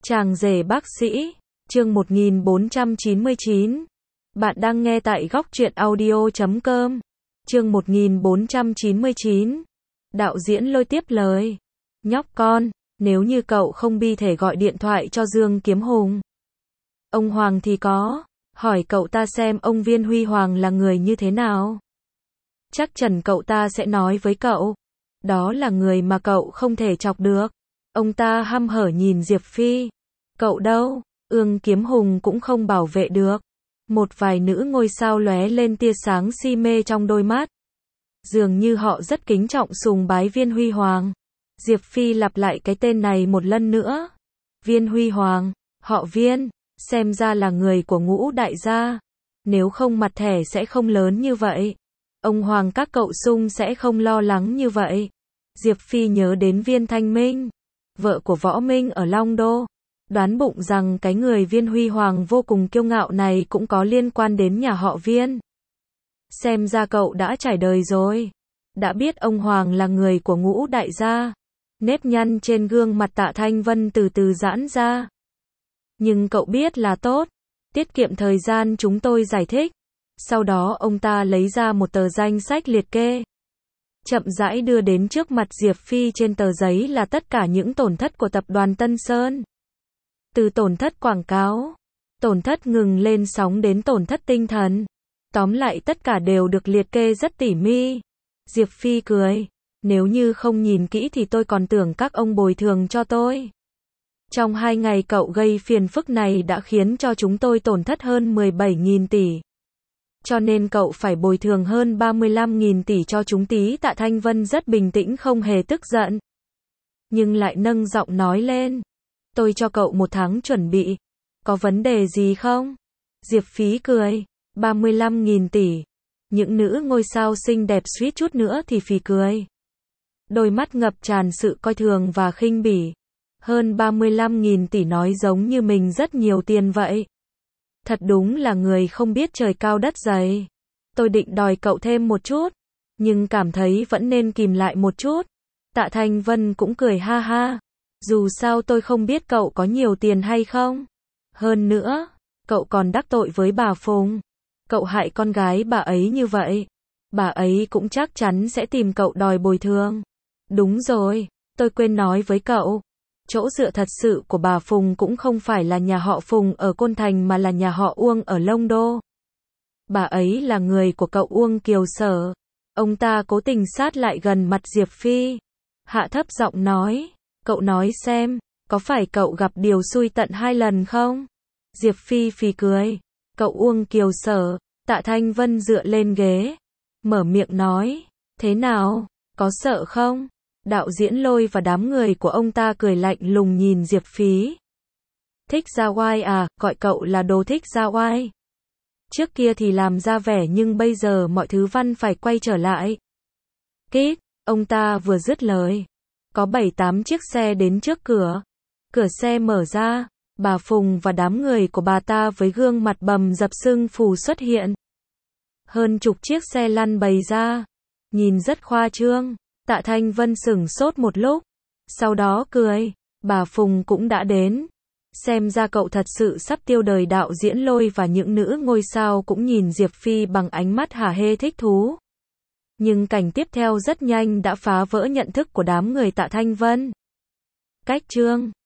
Chàng rể bác sĩ, chương 1499. Bạn đang nghe tại góc truyện audio.com. Chương 1499. Đạo diễn Lôi tiếp lời. Nhóc con, nếu như cậu không bi thể gọi điện thoại cho Dương Kiếm Hùng. Ông Hoàng thì có, hỏi cậu ta xem ông Viên Huy Hoàng là người như thế nào. Chắc chắn cậu ta sẽ nói với cậu, đó là người mà cậu không thể chọc được. Ông ta hăm hở nhìn Diệp Phi. Cậu đâu, Ương Kiếm Hùng cũng không bảo vệ được. Một vài nữ ngôi sao lóe lên tia sáng si mê trong đôi mắt. Dường như họ rất kính trọng sùng bái Viên Huy Hoàng. Diệp Phi lặp lại cái tên này một lần nữa. Viên Huy Hoàng, họ Viên, xem ra là người của Ngũ đại gia. Nếu không mặt thẻ sẽ không lớn như vậy. Ông Hoàng các cậu sung sẽ không lo lắng như vậy. Diệp Phi nhớ đến Viên Thanh Minh, vợ của Võ Minh ở Long Đô. Đoán bụng rằng cái người Viên Huy Hoàng vô cùng kiêu ngạo này cũng có liên quan đến nhà họ Viên. Xem ra cậu đã trải đời rồi. Đã biết ông Hoàng là người của Ngũ đại gia. Nếp nhăn trên gương mặt Tạ Thanh Vân từ từ giãn ra. Nhưng cậu biết là tốt. Tiết kiệm thời gian chúng tôi giải thích. Sau đó ông ta lấy ra một tờ danh sách liệt kê. Chậm rãi đưa đến trước mặt Diệp Phi. Trên tờ giấy là tất cả những tổn thất của tập đoàn Tân Sơn. Từ tổn thất quảng cáo, tổn thất ngừng lên sóng đến tổn thất tinh thần. Tóm lại tất cả đều được liệt kê rất tỉ mỉ. Diệp Phi cười. Nếu như không nhìn kỹ thì tôi còn tưởng các ông bồi thường cho tôi. Trong 2 ngày cậu gây phiền phức này đã khiến cho chúng tôi tổn thất hơn 17.000 tỷ. Cho nên cậu phải bồi thường hơn 35.000 tỷ cho chúng tí. Tạ Thanh Vân rất bình tĩnh không hề tức giận. Nhưng lại nâng giọng nói lên. Tôi cho cậu 1 tháng chuẩn bị. Có vấn đề gì không? Diệp Phi cười. 35.000 tỷ. Những nữ ngôi sao xinh đẹp suýt chút nữa thì phì cười. Đôi mắt ngập tràn sự coi thường và khinh bỉ. Hơn 35.000 tỷ nói giống như mình rất nhiều tiền vậy. Thật đúng là người không biết trời cao đất dày. Tôi định đòi cậu thêm một chút. Nhưng cảm thấy vẫn nên kìm lại một chút. Tạ Thanh Vân cũng cười ha ha. Dù sao tôi không biết cậu có nhiều tiền hay không. Hơn nữa, cậu còn đắc tội với bà Phùng. Cậu hại con gái bà ấy như vậy. Bà ấy cũng chắc chắn sẽ tìm cậu đòi bồi thường. Đúng rồi, tôi quên nói với cậu. Chỗ dựa thật sự của bà Phùng cũng không phải là nhà họ Phùng ở Côn Thành mà là nhà họ Uông ở Long Đô. Bà ấy là người của cậu Uông Kiều Sở. Ông ta cố tình sát lại gần mặt Diệp Phi. Hạ thấp giọng nói. Cậu nói xem, có phải cậu gặp điều xui tận 2 lần không? Diệp Phi phì cười. Cậu Uông Kiều Sở. Tạ Thanh Vân dựa lên ghế. Mở miệng nói. Thế nào? Có sợ không? Đạo diễn Lôi và đám người của ông ta cười lạnh lùng nhìn Diệp Phi. Thích ra oai à? Gọi cậu là đồ thích ra oai. Trước kia thì làm ra vẻ nhưng bây giờ mọi thứ văn phải quay trở lại. Kít, ông ta vừa dứt lời. Có 7-8 chiếc xe đến trước cửa. Cửa xe mở ra. Bà Phùng và đám người của bà ta với gương mặt bầm dập sưng phù xuất hiện. Hơn chục chiếc xe lăn bày ra. Nhìn rất khoa trương. Tạ Thanh Vân sửng sốt một lúc. Sau đó cười. Bà Phùng cũng đã đến. Xem ra cậu thật sự sắp tiêu đời. Đạo diễn Lôi và những nữ ngôi sao cũng nhìn Diệp Phi bằng ánh mắt hả hê thích thú. Nhưng cảnh tiếp theo rất nhanh đã phá vỡ nhận thức của đám người Tạ Thanh Vân. Cách chương